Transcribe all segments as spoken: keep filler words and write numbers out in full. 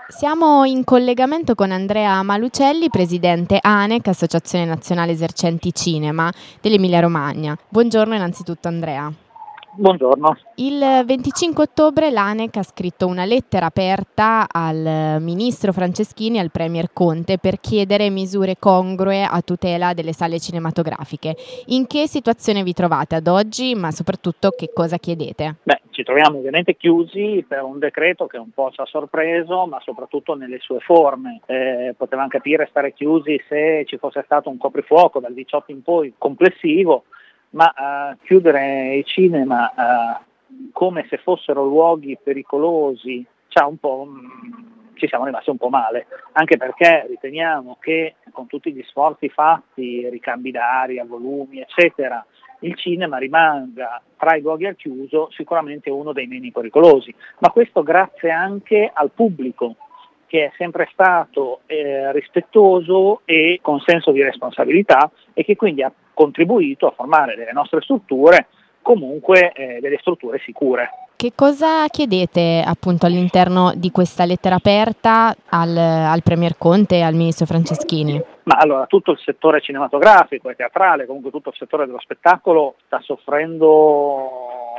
Siamo in collegamento con Andrea Malucelli, presidente A N E C, Associazione Nazionale Esercenti Cinema dell'Emilia Romagna. Buongiorno innanzitutto Andrea. Buongiorno. Il venticinque ottobre l'A N E C ha scritto una lettera aperta al ministro Franceschini e al premier Conte per chiedere misure congrue a tutela delle sale cinematografiche. In che situazione vi trovate ad oggi, ma soprattutto che cosa chiedete? Beh, ci troviamo ovviamente chiusi per un decreto che un po' ci ha sorpreso, ma soprattutto nelle sue forme. Eh, potevamo capire stare chiusi se ci fosse stato un coprifuoco dal diciotto in poi complessivo, ma uh, chiudere i cinema uh, come se fossero luoghi pericolosi, c'ha un po', mh, ci siamo rimasti un po' male, anche perché riteniamo che con tutti gli sforzi fatti, ricambi d'aria, volumi, eccetera, il cinema rimanga tra i luoghi al chiuso sicuramente uno dei meno pericolosi, ma questo grazie anche al pubblico, che è sempre stato eh, rispettoso e con senso di responsabilità e che quindi ha contribuito a formare delle nostre strutture comunque eh, delle strutture sicure. Che cosa chiedete appunto all'interno di questa lettera aperta al, al premier Conte e al ministro Franceschini? Ma allora tutto il settore cinematografico e teatrale, comunque tutto il settore dello spettacolo sta soffrendo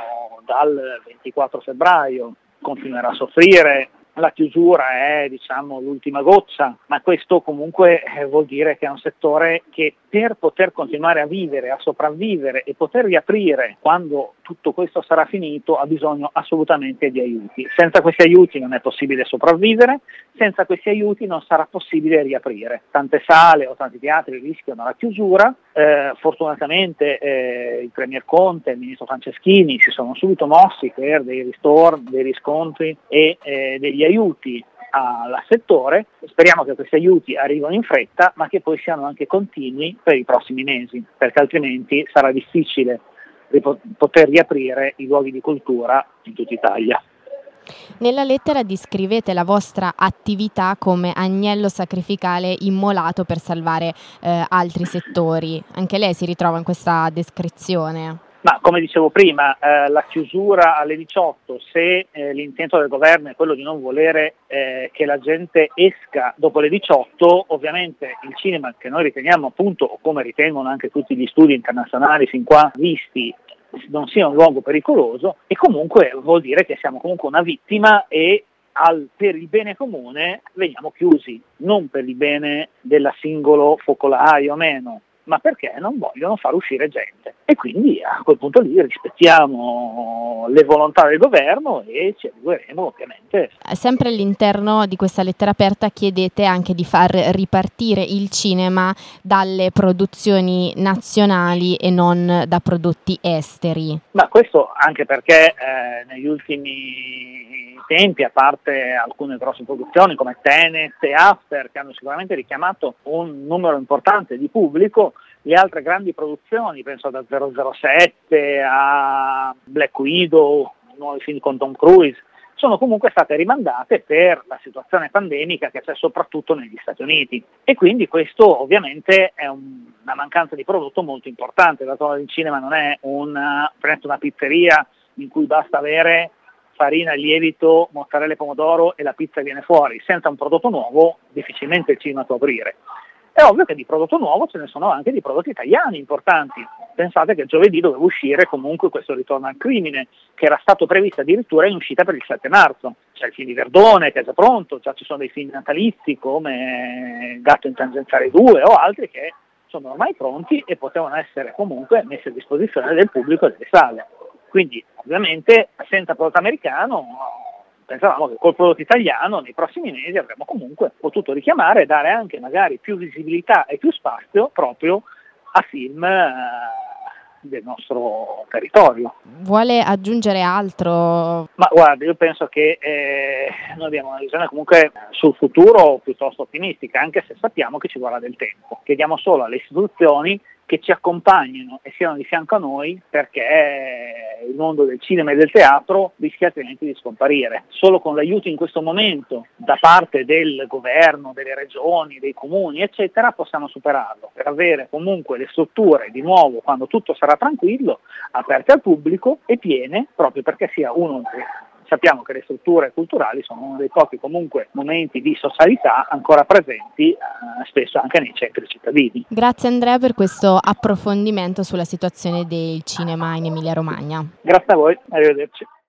dal ventiquattro febbraio, continuerà a soffrire. La chiusura è diciamo l'ultima goccia, ma questo comunque eh, vuol dire che è un settore che per poter continuare a vivere, a sopravvivere e poter riaprire quando tutto questo sarà finito ha bisogno assolutamente di aiuti. Senza questi aiuti non è possibile sopravvivere, senza questi aiuti non sarà possibile riaprire. Tante sale o tanti teatri rischiano la chiusura, eh, fortunatamente eh, il premier Conte e il ministro Franceschini si sono subito mossi per dei ristori, dei riscontri e eh, degli aiuti al settore. Speriamo che questi aiuti arrivino in fretta, ma che poi siano anche continui per i prossimi mesi, perché altrimenti sarà difficile poter riaprire i luoghi di cultura in tutta Italia. Nella lettera descrivete la vostra attività come agnello sacrificale immolato per salvare eh, altri settori. Anche lei si ritrova in questa descrizione? Ma come dicevo prima, eh, la chiusura alle diciotto, se eh, l'intento del governo è quello di non volere eh, che la gente esca dopo le diciotto, ovviamente il cinema, che noi riteniamo appunto, come ritengono anche tutti gli studi internazionali fin qua visti, non sia un luogo pericoloso, e comunque vuol dire che siamo comunque una vittima e al, per il bene comune veniamo chiusi, non per il bene del singolo focolaio o meno, ma perché non vogliono far uscire gente. E quindi a quel punto lì rispettiamo le volontà del governo e ci adegueremo ovviamente. Sempre all'interno di questa lettera aperta chiedete anche di far ripartire il cinema dalle produzioni nazionali e non da prodotti esteri. Ma questo anche perché eh, negli ultimi tempi, a parte alcune grosse produzioni come Tenet e After, che hanno sicuramente richiamato un numero importante di pubblico, le altre grandi produzioni, penso da zero zero sette a Black Widow, nuovi film con Tom Cruise, sono comunque state rimandate per la situazione pandemica che c'è soprattutto negli Stati Uniti. E quindi questo ovviamente è un, una mancanza di prodotto molto importante, dato che il cinema non è una, una pizzeria in cui basta avere farina, lievito, mozzarella e pomodoro e la pizza viene fuori. Senza un prodotto nuovo difficilmente il cinema può aprire. È ovvio che di prodotto nuovo ce ne sono anche di prodotti italiani importanti. Pensate che giovedì doveva uscire comunque questo Ritorno al crimine, che era stato previsto addirittura in uscita per il sette marzo. C'è il film di Verdone che è già pronto, già ci sono dei film natalizi come Gatto in tangenziale due o altri che sono ormai pronti e potevano essere comunque messi a disposizione del pubblico e delle sale. Quindi ovviamente senza prodotto americano pensavamo che col prodotto italiano nei prossimi mesi avremmo comunque potuto richiamare e dare anche magari più visibilità e più spazio proprio a film eh, del nostro territorio. Vuole aggiungere altro? Ma guarda, io penso che eh, noi abbiamo una visione comunque sul futuro piuttosto ottimistica, anche se sappiamo che ci vorrà del tempo. Chiediamo solo alle istituzioni che ci accompagnino e siano di fianco a noi, perché il mondo del cinema e del teatro rischia altrimenti di scomparire. Solo con l'aiuto in questo momento da parte del governo, delle regioni, dei comuni, eccetera, possiamo superarlo, per avere comunque le strutture di nuovo, quando tutto sarà tranquillo, aperte al pubblico e piene, proprio perché sia uno sappiamo che le strutture culturali sono uno dei pochi comunque momenti di socialità ancora presenti eh, spesso anche nei centri cittadini. Grazie Andrea per questo approfondimento sulla situazione del cinema in Emilia Romagna. Grazie a voi, arrivederci.